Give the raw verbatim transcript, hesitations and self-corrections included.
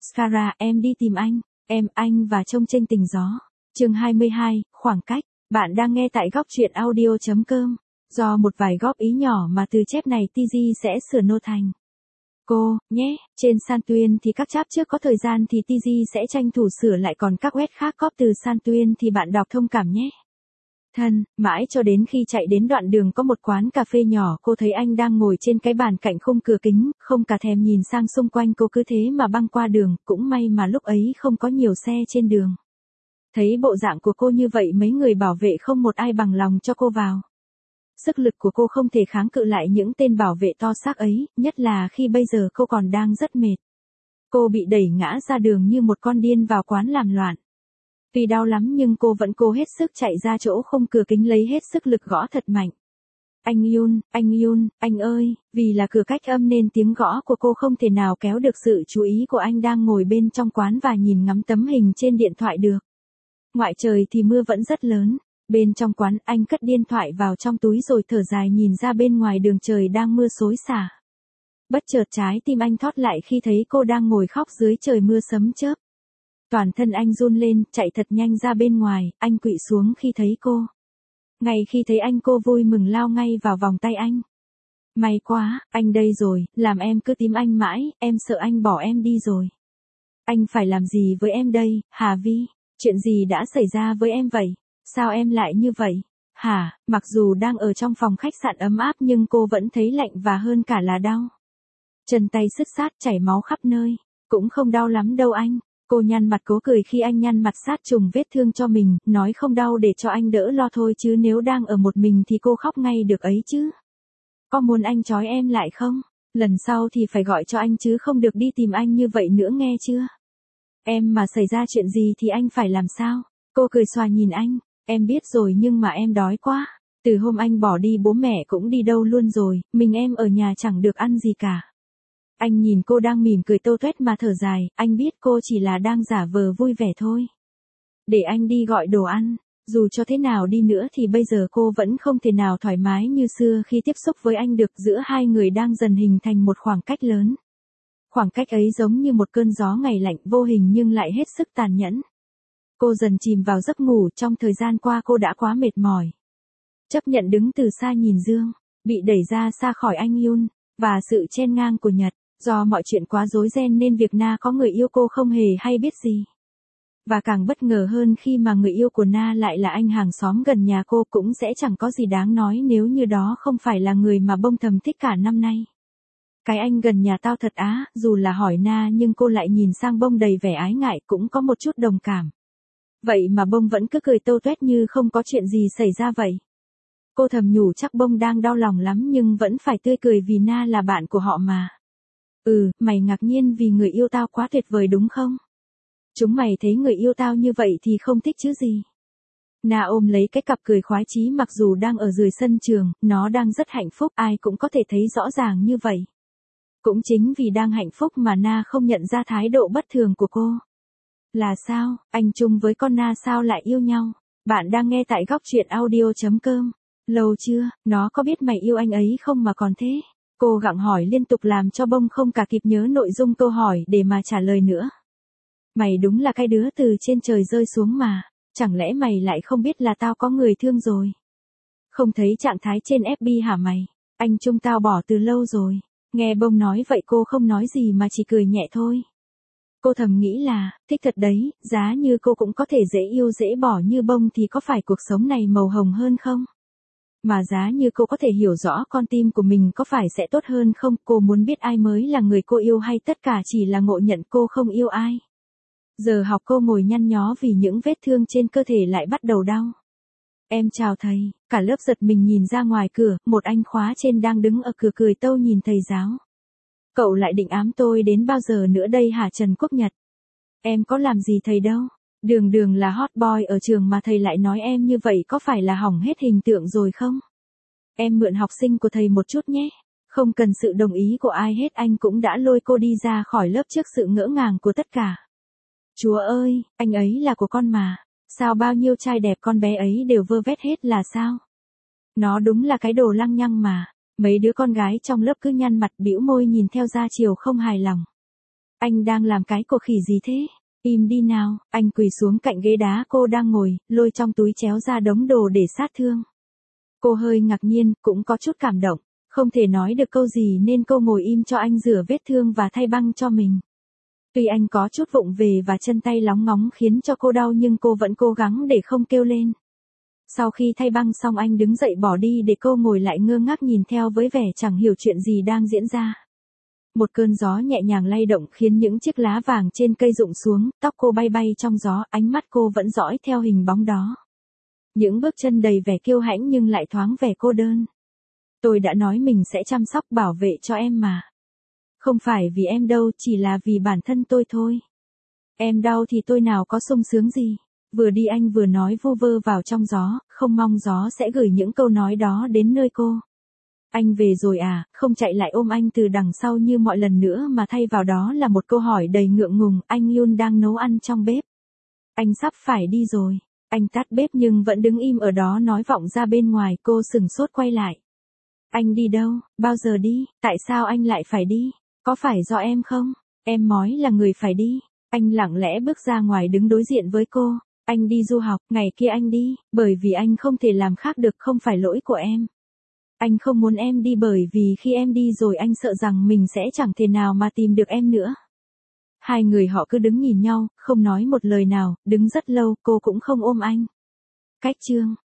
Mascara, em đi tìm anh. Em, anh và trông chênh tình gió. Chương hai mươi hai, khoảng cách. Bạn đang nghe tại góc truyện audio chấm com. Do một vài góp ý nhỏ mà từ chép này tê giê sẽ sửa nô thành cô, nhé. Trên Santuyên thì các chap trước có thời gian thì tê giê sẽ tranh thủ sửa lại, còn các web khác cóp từ Santuyên thì bạn đọc thông cảm nhé. Thân, mãi cho đến khi chạy đến đoạn đường có một quán cà phê nhỏ, cô thấy anh đang ngồi trên cái bàn cạnh khung cửa kính, không cả thèm nhìn sang xung quanh, cô cứ thế mà băng qua đường, cũng may mà lúc ấy không có nhiều xe trên đường. Thấy bộ dạng của cô như vậy, mấy người bảo vệ không một ai bằng lòng cho cô vào. Sức lực của cô không thể kháng cự lại những tên bảo vệ to xác ấy, nhất là khi bây giờ cô còn đang rất mệt. Cô bị đẩy ngã ra đường như một con điên vào quán làm loạn. Vì đau lắm nhưng cô vẫn cố hết sức chạy ra chỗ khung cửa kính, lấy hết sức lực gõ thật mạnh. Anh Yun, anh Yun, anh ơi, vì là cửa cách âm nên tiếng gõ của cô không thể nào kéo được sự chú ý của anh đang ngồi bên trong quán và nhìn ngắm tấm hình trên điện thoại được. Ngoại trời thì mưa vẫn rất lớn. Bên trong quán, anh cất điện thoại vào trong túi rồi thở dài nhìn ra bên ngoài đường trời đang mưa xối xả. Bất chợt trái tim anh thót lại khi thấy cô đang ngồi khóc dưới trời mưa sấm chớp. Toàn thân anh run lên, chạy thật nhanh ra bên ngoài, anh quỵ xuống khi thấy cô. Ngay khi thấy anh, cô vui mừng lao ngay vào vòng tay anh. May quá, anh đây rồi, làm em cứ tìm anh mãi, em sợ anh bỏ em đi rồi. Anh phải làm gì với em đây, Hà Vi? Chuyện gì đã xảy ra với em vậy? Sao em lại như vậy? Hả, mặc dù đang ở trong phòng khách sạn ấm áp nhưng cô vẫn thấy lạnh và hơn cả là đau. Chân tay sứt sát, chảy máu khắp nơi. Cũng không đau lắm đâu anh. Cô nhăn mặt cố cười khi anh nhăn mặt sát trùng vết thương cho mình, nói không đau để cho anh đỡ lo thôi, chứ nếu đang ở một mình thì cô khóc ngay được ấy chứ. Có muốn anh trói em lại không? Lần sau thì phải gọi cho anh chứ không được đi tìm anh như vậy nữa, nghe chưa? Em mà xảy ra chuyện gì thì anh phải làm sao? Cô cười xòa nhìn anh. Em biết rồi nhưng mà em đói quá. Từ hôm anh bỏ đi bố mẹ cũng đi đâu luôn rồi, mình em ở nhà chẳng được ăn gì cả. Anh nhìn cô đang mỉm cười tô toét mà thở dài, anh biết cô chỉ là đang giả vờ vui vẻ thôi. Để anh đi gọi đồ ăn. Dù cho thế nào đi nữa thì bây giờ cô vẫn không thể nào thoải mái như xưa khi tiếp xúc với anh được, giữa hai người đang dần hình thành một khoảng cách lớn. Khoảng cách ấy giống như một cơn gió ngày lạnh vô hình nhưng lại hết sức tàn nhẫn. Cô dần chìm vào giấc ngủ, trong thời gian qua cô đã quá mệt mỏi. Chấp nhận đứng từ xa nhìn Dương, bị đẩy ra xa khỏi anh Yun, và sự chen ngang của Nhật. Do mọi chuyện quá rối ren nên việc Na có người yêu cô không hề hay biết gì. Và càng bất ngờ hơn khi mà người yêu của Na lại là anh hàng xóm gần nhà cô, cũng sẽ chẳng có gì đáng nói nếu như đó không phải là người mà Bông thầm thích cả năm nay. Cái anh gần nhà tao thật á, dù là hỏi Na nhưng cô lại nhìn sang Bông đầy vẻ ái ngại, cũng có một chút đồng cảm. Vậy mà Bông vẫn cứ cười tâu tuét như không có chuyện gì xảy ra vậy. Cô thầm nhủ chắc Bông đang đau lòng lắm nhưng vẫn phải tươi cười vì Na là bạn của họ mà. Ừ, mày ngạc nhiên vì người yêu tao quá tuyệt vời đúng không? Chúng mày thấy người yêu tao như vậy thì không thích chứ gì? Na ôm lấy cái cặp cười khoái chí, mặc dù đang ở dưới sân trường, nó đang rất hạnh phúc, ai cũng có thể thấy rõ ràng như vậy. Cũng chính vì đang hạnh phúc mà Na không nhận ra thái độ bất thường của cô. Là sao, anh chung với con Na sao lại yêu nhau? Bạn đang nghe tại góc truyện audio chấm com. Lâu chưa, nó có biết mày yêu anh ấy không mà còn thế? Cô gặng hỏi liên tục làm cho Bông không cả kịp nhớ nội dung câu hỏi để mà trả lời nữa. Mày đúng là cái đứa từ trên trời rơi xuống mà, chẳng lẽ mày lại không biết là tao có người thương rồi? Không thấy trạng thái trên ép bê hả mày? Anh chung tao bỏ từ lâu rồi. Nghe Bông nói vậy cô không nói gì mà chỉ cười nhẹ thôi. Cô thầm nghĩ là, thích thật đấy, giá như cô cũng có thể dễ yêu dễ bỏ như Bông thì có phải cuộc sống này màu hồng hơn không? Mà giá như cô có thể hiểu rõ con tim của mình có phải sẽ tốt hơn không? Cô muốn biết ai mới là người cô yêu hay tất cả chỉ là ngộ nhận cô không yêu ai? Giờ học cô ngồi nhăn nhó vì những vết thương trên cơ thể lại bắt đầu đau. Em chào thầy, cả lớp giật mình nhìn ra ngoài cửa, một anh khóa trên đang đứng ở cửa cười tâu nhìn thầy giáo. Cậu lại định ám tôi đến bao giờ nữa đây hả Trần Quốc Nhật? Em có làm gì thầy đâu. Đường đường là hot boy ở trường mà thầy lại nói em như vậy, có phải là hỏng hết hình tượng rồi không? Em mượn học sinh của thầy một chút nhé. Không cần sự đồng ý của ai hết, anh cũng đã lôi cô đi ra khỏi lớp trước sự ngỡ ngàng của tất cả. Chúa ơi, anh ấy là của con mà. Sao bao nhiêu trai đẹp con bé ấy đều vơ vét hết là sao? Nó đúng là cái đồ lăng nhăng mà. Mấy đứa con gái trong lớp cứ nhăn mặt bĩu môi nhìn theo ra chiều không hài lòng. Anh đang làm cái cổ khỉ gì thế? Im đi nào, anh quỳ xuống cạnh ghế đá cô đang ngồi, lôi trong túi chéo ra đống đồ để sát thương. Cô hơi ngạc nhiên, cũng có chút cảm động, không thể nói được câu gì nên cô ngồi im cho anh rửa vết thương và thay băng cho mình. Tuy anh có chút vụng về và chân tay lóng ngóng khiến cho cô đau nhưng cô vẫn cố gắng để không kêu lên. Sau khi thay băng xong anh đứng dậy bỏ đi để cô ngồi lại ngơ ngác nhìn theo với vẻ chẳng hiểu chuyện gì đang diễn ra. Một cơn gió nhẹ nhàng lay động khiến những chiếc lá vàng trên cây rụng xuống, tóc cô bay bay trong gió, ánh mắt cô vẫn dõi theo hình bóng đó. Những bước chân đầy vẻ kiêu hãnh nhưng lại thoáng vẻ cô đơn. Tôi đã nói mình sẽ chăm sóc bảo vệ cho em mà. Không phải vì em đâu, chỉ là vì bản thân tôi thôi. Em đau thì tôi nào có sung sướng gì. Vừa đi anh vừa nói vu vơ vào trong gió, không mong gió sẽ gửi những câu nói đó đến nơi cô. Anh về rồi à, không chạy lại ôm anh từ đằng sau như mọi lần nữa mà thay vào đó là một câu hỏi đầy ngượng ngùng, anh Yun đang nấu ăn trong bếp. Anh sắp phải đi rồi. Anh tắt bếp nhưng vẫn đứng im ở đó nói vọng ra bên ngoài, cô sừng sốt quay lại. Anh đi đâu, bao giờ đi, tại sao anh lại phải đi, có phải do em không, em mói là người phải đi. Anh lặng lẽ bước ra ngoài đứng đối diện với cô. Anh đi du học, ngày kia anh đi, bởi vì anh không thể làm khác được, không phải lỗi của em. Anh không muốn em đi bởi vì khi em đi rồi anh sợ rằng mình sẽ chẳng thể nào mà tìm được em nữa. Hai người họ cứ đứng nhìn nhau, không nói một lời nào, đứng rất lâu, cô cũng không ôm anh. Cách chương